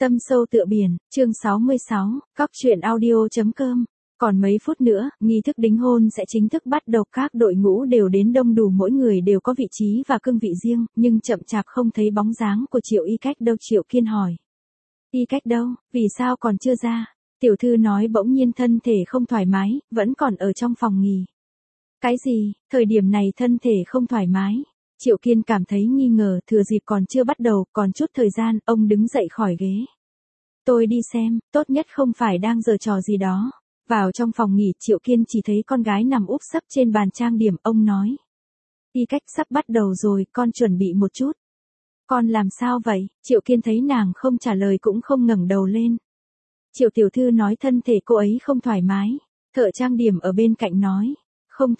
Tâm sâu tựa biển, chương 66, Cóc truyện audio.com. Còn mấy phút nữa, nghi thức đính hôn sẽ chính thức bắt đầu, các đội ngũ đều đến đông đủ, mỗi người đều có vị trí và cương vị riêng, nhưng chậm chạp không thấy bóng dáng của Triệu Y Cách đâu. Triệu Kiên hỏi. Y Cách đâu, vì sao còn chưa ra? Tiểu thư nói bỗng nhiên thân thể không thoải mái, vẫn còn ở trong phòng nghỉ. Cái gì, thời điểm này thân thể không thoải mái? Triệu Kiên cảm thấy nghi ngờ, thừa dịp còn chưa bắt đầu, còn chút thời gian, ông đứng dậy khỏi ghế. Tôi đi xem, tốt nhất không phải đang giở trò gì đó. Vào trong phòng nghỉ, Triệu Kiên chỉ thấy con gái nằm úp sấp trên bàn trang điểm, ông nói. Y Cách sắp bắt đầu rồi, con chuẩn bị một chút. Con làm sao vậy? Triệu Kiên thấy nàng không trả lời cũng không ngẩng đầu lên. Triệu tiểu thư nói thân thể cô ấy không thoải mái. Thợ trang điểm ở bên cạnh nói. Không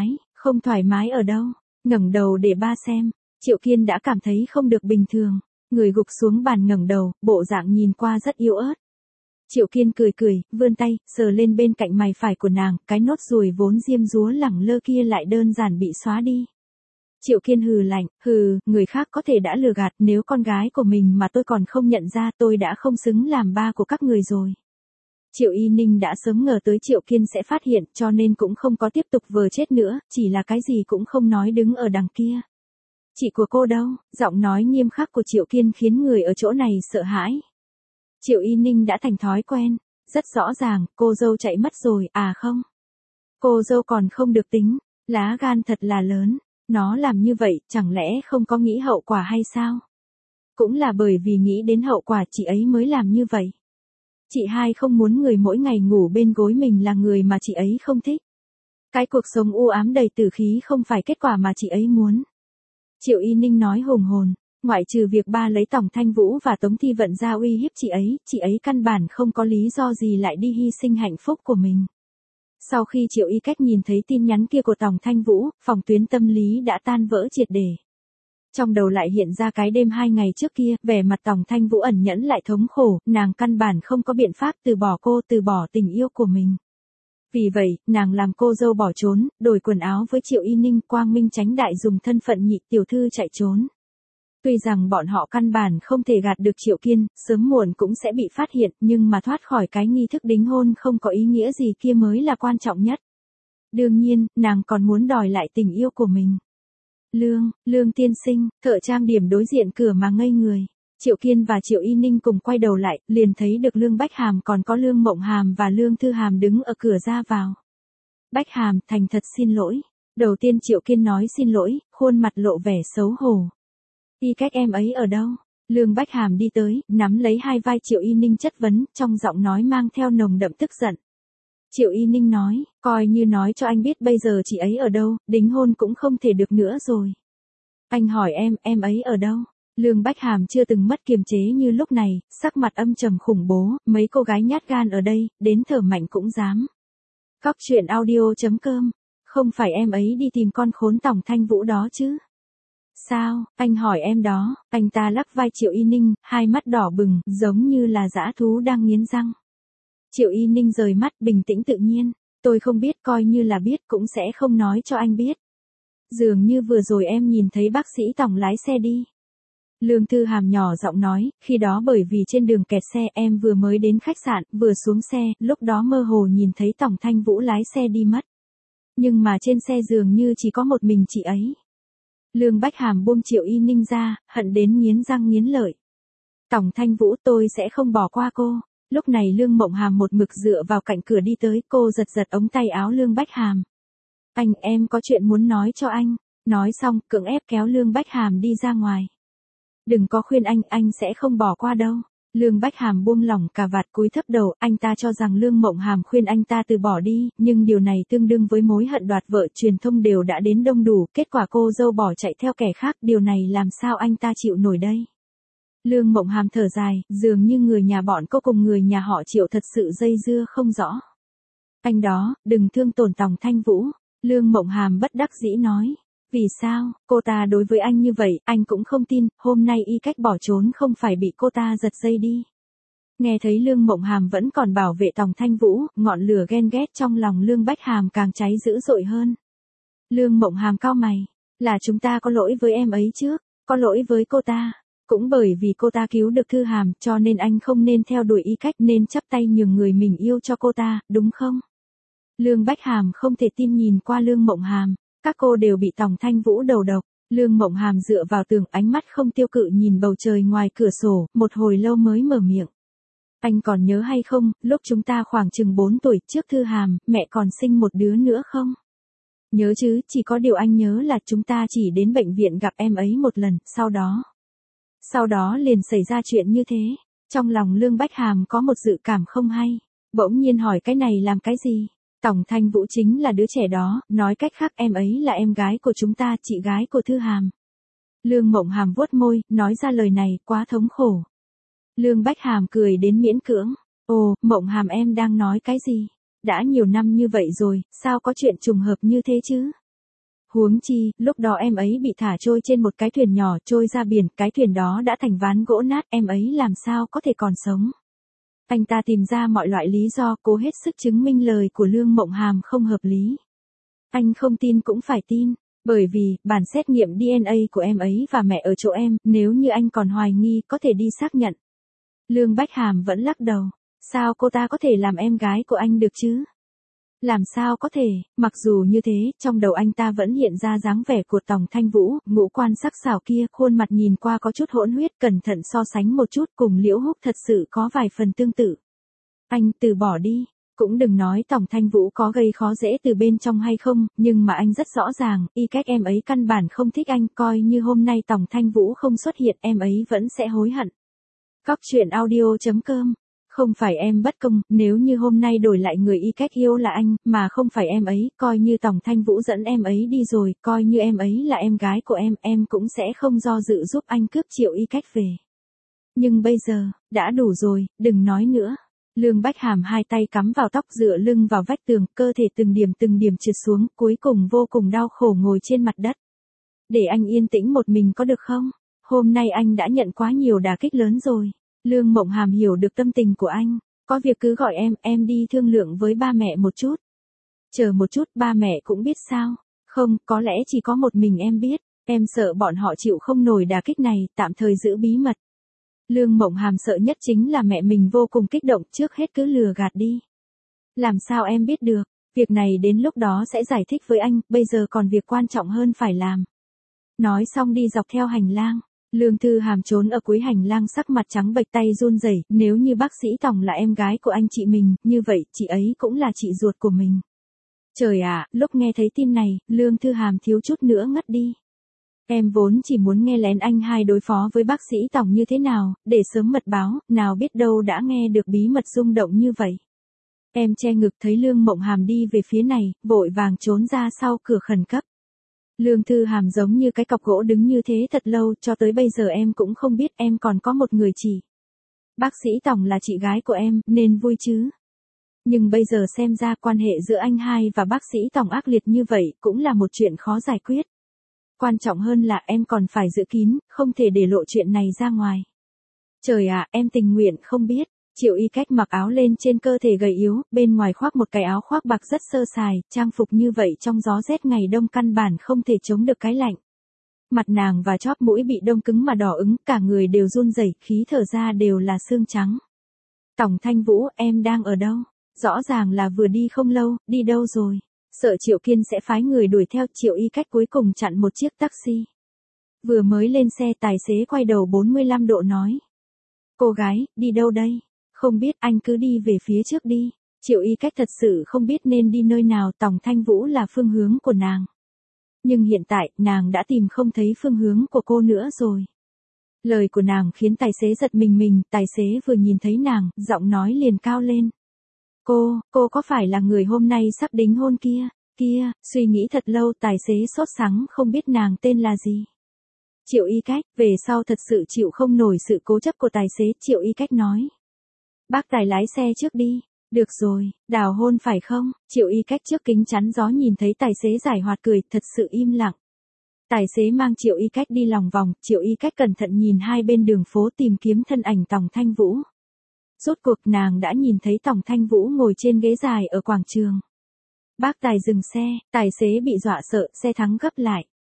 thoải mái ở đâu? Ngẩng đầu để ba xem. Triệu Kiên đã cảm thấy không được bình thường. Người gục xuống bàn ngẩng đầu, bộ dạng nhìn qua rất yếu ớt. Triệu Kiên cười, vươn tay, sờ lên bên cạnh mày phải của nàng, cái nốt ruồi vốn diêm dúa lẳng lơ kia lại đơn giản bị xóa đi. Triệu Kiên hừ lạnh, người khác có thể đã lừa gạt, nếu con gái của mình mà tôi còn không nhận ra, tôi đã không xứng làm ba của các người rồi. Triệu Y Ninh đã sớm ngờ tới Triệu Kiên sẽ phát hiện, cho nên cũng không có tiếp tục vờ chết nữa, chỉ là cái gì cũng không nói đứng ở đằng kia. Chị của cô đâu? Giọng nói nghiêm khắc của Triệu Kiên khiến người ở chỗ này sợ hãi. Triệu Y Ninh đã thành thói quen, rất rõ ràng, cô dâu chạy mất rồi, à không? Cô dâu còn không được tính, lá gan thật là lớn, nó làm như vậy, chẳng lẽ không có nghĩ hậu quả hay sao? Cũng là bởi vì nghĩ đến hậu quả chị ấy mới làm như vậy. Chị hai không muốn người mỗi ngày ngủ bên gối mình là người mà chị ấy không thích. Cái cuộc sống u ám đầy tử khí không phải kết quả mà chị ấy muốn. Triệu Y Ninh nói hùng hồn, ngoại trừ việc ba lấy Tòng Thanh Vũ và Tống Thi Vận ra uy hiếp chị ấy căn bản không có lý do gì lại đi hy sinh hạnh phúc của mình. Sau khi Triệu Y Cách nhìn thấy tin nhắn kia của Tòng Thanh Vũ, phòng tuyến tâm lý đã tan vỡ triệt để. Trong đầu lại hiện ra cái đêm 2 ngày trước kia, vẻ mặt Tòng Thanh Vũ ẩn nhẫn lại thống khổ, nàng căn bản không có biện pháp từ bỏ tình yêu của mình. Vì vậy, nàng làm cô dâu bỏ trốn, đổi quần áo với Triệu Y Ninh, quang minh chánh đại dùng thân phận nhị tiểu thư chạy trốn. Tuy rằng bọn họ căn bản không thể gạt được Triệu Kiên, sớm muộn cũng sẽ bị phát hiện, nhưng mà thoát khỏi cái nghi thức đính hôn không có ý nghĩa gì kia mới là quan trọng nhất. Đương nhiên, nàng còn muốn đòi lại tình yêu của mình. Lương tiên sinh, thợ trang điểm đối diện cửa mà ngây người. Triệu Kiên và Triệu Y Ninh cùng quay đầu lại, liền thấy được Lương Bách Hàm còn có Lương Mộng Hàm và Lương Thư Hàm đứng ở cửa ra vào. Bách Hàm, thành thật xin lỗi. Đầu tiên Triệu Kiên nói xin lỗi, khuôn mặt lộ vẻ xấu hổ. Y Cách em ấy ở đâu? Lương Bách Hàm đi tới, nắm lấy hai vai Triệu Y Ninh chất vấn, trong giọng nói mang theo nồng đậm tức giận. Triệu Y Ninh nói, coi như nói cho anh biết bây giờ chị ấy ở đâu, đính hôn cũng không thể được nữa rồi. Anh hỏi em ấy ở đâu? Lương Bách Hàm chưa từng mất kiềm chế như lúc này, sắc mặt âm trầm khủng bố, mấy cô gái nhát gan ở đây, đến thở mạnh cũng dám. Cóc truyện audio.com, không phải em ấy đi tìm con khốn Tòng Thanh Vũ đó chứ? Sao, anh hỏi em đó? Anh ta lắc vai Triệu Y Ninh, hai mắt đỏ bừng, giống như là dã thú đang nghiến răng. Triệu Y Ninh rời mắt bình tĩnh tự nhiên, tôi không biết, coi như là biết cũng sẽ không nói cho anh biết. Dường như vừa rồi em nhìn thấy bác sĩ Tòng lái xe đi. Lương Thư Hàm nhỏ giọng nói, khi đó bởi vì trên đường kẹt xe em vừa mới đến khách sạn, vừa xuống xe, lúc đó mơ hồ nhìn thấy Tòng Thanh Vũ lái xe đi mất. Nhưng mà trên xe dường như chỉ có một mình chị ấy. Lương Bách Hàm buông Triệu Y Ninh ra, hận đến nghiến răng nghiến lợi. Tòng Thanh Vũ, tôi sẽ không bỏ qua cô. Lúc này Lương Mộng Hàm một mực dựa vào cạnh cửa đi tới, cô giật ống tay áo Lương Bách Hàm. Em có chuyện muốn nói cho anh. Nói xong, cưỡng ép kéo Lương Bách Hàm đi ra ngoài. Đừng có khuyên anh sẽ không bỏ qua đâu. Lương Bách Hàm buông lỏng cà vạt cúi thấp đầu, anh ta cho rằng Lương Mộng Hàm khuyên anh ta từ bỏ đi, nhưng điều này tương đương với mối hận đoạt vợ, truyền thông đều đã đến đông đủ, kết quả cô dâu bỏ chạy theo kẻ khác, điều này làm sao anh ta chịu nổi đây. Lương Mộng Hàm thở dài, dường như người nhà bọn cô cùng người nhà họ Triệu thật sự dây dưa không rõ. Anh đó, đừng thương tổn Tòng Thanh Vũ. Lương Mộng Hàm bất đắc dĩ nói. Vì sao, cô ta đối với anh như vậy, anh cũng không tin, hôm nay Y Cách bỏ trốn không phải bị cô ta giật dây đi. Nghe thấy Lương Mộng Hàm vẫn còn bảo vệ Tòng Thanh Vũ, ngọn lửa ghen ghét trong lòng Lương Bách Hàm càng cháy dữ dội hơn. Lương Mộng Hàm cau mày, là chúng ta có lỗi với em ấy trước, có lỗi với cô ta. Cũng bởi vì cô ta cứu được Thư Hàm cho nên anh không nên theo đuổi Y Cách, nên chắp tay nhường người mình yêu cho cô ta, đúng không? Lương Bách Hàm không thể tin nhìn qua Lương Mộng Hàm. Các cô đều bị Tòng Thanh Vũ đầu độc. Lương Mộng Hàm dựa vào tường, ánh mắt không tiêu cự nhìn bầu trời ngoài cửa sổ, một hồi lâu mới mở miệng. Anh còn nhớ hay không, lúc chúng ta khoảng chừng 4 tuổi trước Thư Hàm, mẹ còn sinh một đứa nữa không? Nhớ chứ, chỉ có điều anh nhớ là chúng ta chỉ đến bệnh viện gặp em ấy một lần, sau đó liền xảy ra chuyện như thế. Trong lòng Lương Bách Hàm có một dự cảm không hay. Bỗng nhiên hỏi cái này làm cái gì? Tòng Thanh Vũ chính là đứa trẻ đó, nói cách khác em ấy là em gái của chúng ta, chị gái của Thư Hàm. Lương Mộng Hàm vuốt môi, nói ra lời này, quá thống khổ. Lương Bách Hàm cười đến miễn cưỡng. Ồ, Mộng Hàm em đang nói cái gì? Đã nhiều năm như vậy rồi, sao có chuyện trùng hợp như thế chứ? Huống chi, lúc đó em ấy bị thả trôi trên một cái thuyền nhỏ trôi ra biển, cái thuyền đó đã thành ván gỗ nát, em ấy làm sao có thể còn sống? Anh ta tìm ra mọi loại lý do, cố hết sức chứng minh lời của Lương Mộng Hàm không hợp lý. Anh không tin cũng phải tin, bởi vì, bản xét nghiệm DNA của em ấy và mẹ ở chỗ em, nếu như anh còn hoài nghi có thể đi xác nhận. Lương Bách Hàm vẫn lắc đầu, sao cô ta có thể làm em gái của anh được chứ? Làm sao có thể, mặc dù như thế, trong đầu anh ta vẫn hiện ra dáng vẻ của Tòng Thanh Vũ, ngũ quan sắc sảo kia, khuôn mặt nhìn qua có chút hỗn huyết, cẩn thận so sánh một chút cùng Liễu Húc thật sự có vài phần tương tự. Anh từ bỏ đi, cũng đừng nói Tòng Thanh Vũ có gây khó dễ từ bên trong hay không, nhưng mà anh rất rõ ràng, Y Cách em ấy căn bản không thích anh, coi như hôm nay Tòng Thanh Vũ không xuất hiện em ấy vẫn sẽ hối hận. Cóc truyện audio.com. Không phải em bất công, nếu như hôm nay đổi lại người Y Cách yêu là anh, mà không phải em ấy, coi như Tòng Thanh Vũ dẫn em ấy đi rồi, coi như em ấy là em gái của em cũng sẽ không do dự giúp anh cướp Triệu Y Cách về. Nhưng bây giờ, đã đủ rồi, đừng nói nữa. Lương Bách Hàm hai tay cắm vào tóc dựa lưng vào vách tường, cơ thể từng điểm trượt xuống, cuối cùng vô cùng đau khổ ngồi trên mặt đất. Để anh yên tĩnh một mình có được không? Hôm nay anh đã nhận quá nhiều đả kích lớn rồi. Lương Mộng Hàm hiểu được tâm tình của anh, có việc cứ gọi em đi thương lượng với ba mẹ một chút. Chờ một chút, ba mẹ cũng biết sao? Không, có lẽ chỉ có một mình em biết, em sợ bọn họ chịu không nổi đả kích này, tạm thời giữ bí mật. Lương Mộng Hàm sợ nhất chính là mẹ mình vô cùng kích động, trước hết cứ lừa gạt đi. Làm sao em biết được, việc này đến lúc đó sẽ giải thích với anh, bây giờ còn việc quan trọng hơn phải làm. Nói xong đi dọc theo hành lang. Lương Thư Hàm trốn ở cuối hành lang, sắc mặt trắng bệch, tay run rẩy, nếu như bác sĩ Tòng là em gái của anh chị mình, như vậy chị ấy cũng là chị ruột của mình. Trời ạ, lúc nghe thấy tin này, Lương Thư Hàm thiếu chút nữa ngất đi. Em vốn chỉ muốn nghe lén anh hai đối phó với bác sĩ Tòng như thế nào, để sớm mật báo, nào biết đâu đã nghe được bí mật rung động như vậy. Em che ngực thấy Lương Mộng Hàm đi về phía này, vội vàng trốn ra sau cửa khẩn cấp. Lương Thư Hàm giống như cái cọc gỗ đứng như thế thật lâu, cho tới bây giờ em cũng không biết em còn có một người chị. Bác sĩ Tòng là chị gái của em, nên vui chứ. Nhưng bây giờ xem ra quan hệ giữa anh hai và bác sĩ Tòng ác liệt như vậy, cũng là một chuyện khó giải quyết. Quan trọng hơn là em còn phải giữ kín, không thể để lộ chuyện này ra ngoài. Trời ạ, em tình nguyện không biết. Triệu Y Cách mặc áo lên trên cơ thể gầy yếu, bên ngoài khoác một cái áo khoác bạc rất sơ sài, trang phục như vậy trong gió rét ngày đông căn bản không thể chống được cái lạnh. Mặt nàng và chóp mũi bị đông cứng mà đỏ ửng, cả người đều run rẩy, khí thở ra đều là xương trắng. Tòng Thanh Vũ, em đang ở đâu? Rõ ràng là vừa đi không lâu, đi đâu rồi? Sợ Triệu Kiên sẽ phái người đuổi theo, Triệu Y Cách cuối cùng chặn một chiếc taxi. Vừa mới lên xe, tài xế quay đầu 45 độ nói. Cô gái, đi đâu đây? Không biết, anh cứ đi về phía trước đi. Triệu Y Cách thật sự không biết nên đi nơi nào, Tòng Thanh Vũ là phương hướng của nàng. Nhưng hiện tại, nàng đã tìm không thấy phương hướng của cô nữa rồi. Lời của nàng khiến tài xế giật mình, tài xế vừa nhìn thấy nàng, giọng nói liền cao lên. Cô có phải là người hôm nay sắp đính hôn kia? Suy nghĩ thật lâu, tài xế sốt sắng không biết nàng tên là gì. Triệu Y Cách, về sau thật sự chịu không nổi sự cố chấp của tài xế, Triệu Y Cách nói. Bác tài lái xe trước đi. Được rồi, đào hôn phải không? Triệu Y Cách trước kính chắn gió nhìn thấy tài xế giải hoạt cười, thật sự im lặng. Tài xế mang Triệu Y Cách đi lòng vòng, Triệu Y Cách cẩn thận nhìn hai bên đường phố tìm kiếm thân ảnh Tòng Thanh Vũ. Rốt cuộc nàng đã nhìn thấy Tòng Thanh Vũ ngồi trên ghế dài ở quảng trường. Bác tài dừng xe, tài xế bị dọa sợ, xe thắng gấp lại.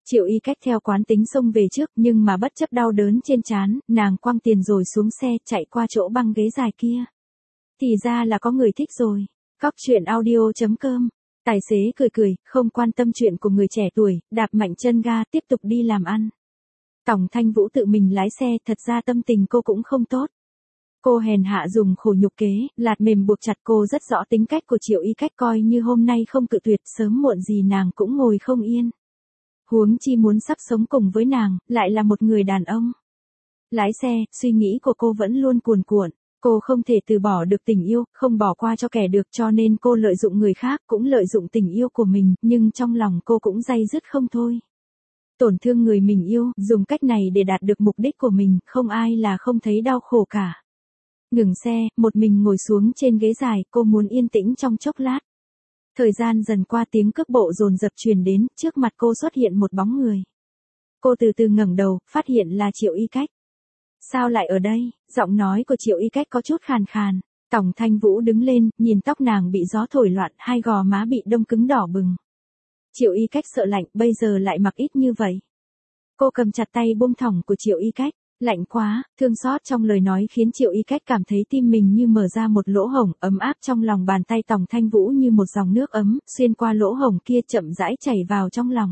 Triệu Y Cách theo quán tính xông về trước, nhưng mà bất chấp đau đớn trên trán, nàng quăng tiền rồi xuống xe, chạy qua chỗ băng ghế dài kia. Thì ra là có người thích rồi. Cóc truyện audio.com. Tài xế cười cười, không quan tâm chuyện của người trẻ tuổi, đạp mạnh chân ga, tiếp tục đi làm ăn. Tòng Thanh Vũ tự mình lái xe, thật ra tâm tình cô cũng không tốt. Cô hèn hạ dùng khổ nhục kế, lạt mềm buộc chặt, cô rất rõ tính cách của Triệu Y Cách, coi như hôm nay không cự tuyệt, sớm muộn gì nàng cũng ngồi không yên. Huống chi muốn sắp sống cùng với nàng, lại là một người đàn ông. Lái xe, suy nghĩ của cô vẫn luôn cuồn cuộn. Cô không thể từ bỏ được tình yêu, không bỏ qua cho kẻ được, cho nên cô lợi dụng người khác, cũng lợi dụng tình yêu của mình, nhưng trong lòng cô cũng day dứt không thôi. Tổn thương người mình yêu, dùng cách này để đạt được mục đích của mình, không ai là không thấy đau khổ cả. Ngừng xe, một mình ngồi xuống trên ghế dài, cô muốn yên tĩnh trong chốc lát. Thời gian dần qua, tiếng cước bộ dồn dập truyền đến, trước mặt cô xuất hiện một bóng người. Cô từ từ ngẩng đầu, phát hiện là Triệu Y Cách. Sao lại ở đây? Giọng nói của Triệu Y Cách có chút khàn khàn. Tòng Thanh Vũ đứng lên, nhìn tóc nàng bị gió thổi loạn, hai gò má bị đông cứng đỏ bừng. Triệu Y Cách sợ lạnh, bây giờ lại mặc ít như vậy. Cô cầm chặt tay buông thõng của Triệu Y Cách. Lạnh quá, thương xót trong lời nói khiến Triệu Y Cách cảm thấy tim mình như mở ra một lỗ hổng, ấm áp trong lòng bàn tay Tòng Thanh Vũ như một dòng nước ấm, xuyên qua lỗ hổng kia chậm rãi chảy vào trong lòng.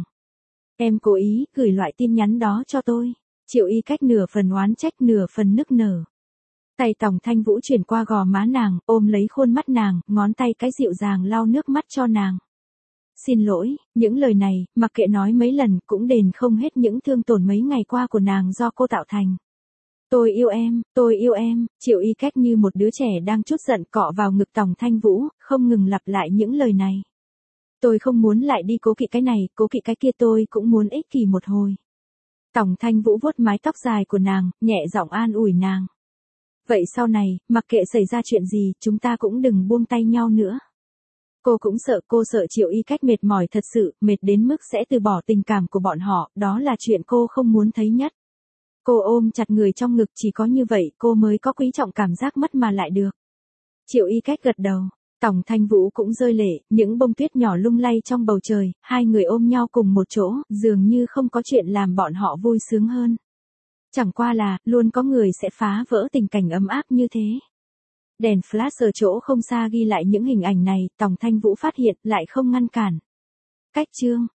Em cố ý gửi loại tin nhắn đó cho tôi. Triệu Y Cách nửa phần oán trách nửa phần nức nở. Tay Tòng Thanh Vũ chuyển qua gò má nàng, ôm lấy khuôn mắt nàng, ngón tay cái dịu dàng lau nước mắt cho nàng. Xin lỗi, những lời này, mặc kệ nói mấy lần, cũng đền không hết những thương tổn mấy ngày qua của nàng do cô tạo thành. Tôi yêu em, Triệu Y Cách như một đứa trẻ đang trút giận cọ vào ngực Tòng Thanh Vũ, không ngừng lặp lại những lời này. Tôi không muốn lại đi cố kỵ cái này, cố kỵ cái kia, tôi cũng muốn ích kỷ một hồi. Tòng Thanh Vũ vuốt mái tóc dài của nàng, nhẹ giọng an ủi nàng. Vậy sau này, mặc kệ xảy ra chuyện gì, chúng ta cũng đừng buông tay nhau nữa. Cô cũng sợ, cô sợ Triệu Y Cách mệt mỏi thật sự, mệt đến mức sẽ từ bỏ tình cảm của bọn họ, đó là chuyện cô không muốn thấy nhất. Cô ôm chặt người trong ngực, chỉ có như vậy cô mới có quý trọng cảm giác mất mà lại được. Triệu Y Cách gật đầu. Tòng Thanh Vũ cũng rơi lệ, những bông tuyết nhỏ lung lay trong bầu trời, hai người ôm nhau cùng một chỗ, dường như không có chuyện làm bọn họ vui sướng hơn. Chẳng qua là, luôn có người sẽ phá vỡ tình cảnh ấm áp như thế. Đèn flash ở chỗ không xa ghi lại những hình ảnh này, Tòng Thanh Vũ phát hiện, lại không ngăn cản. Cách chương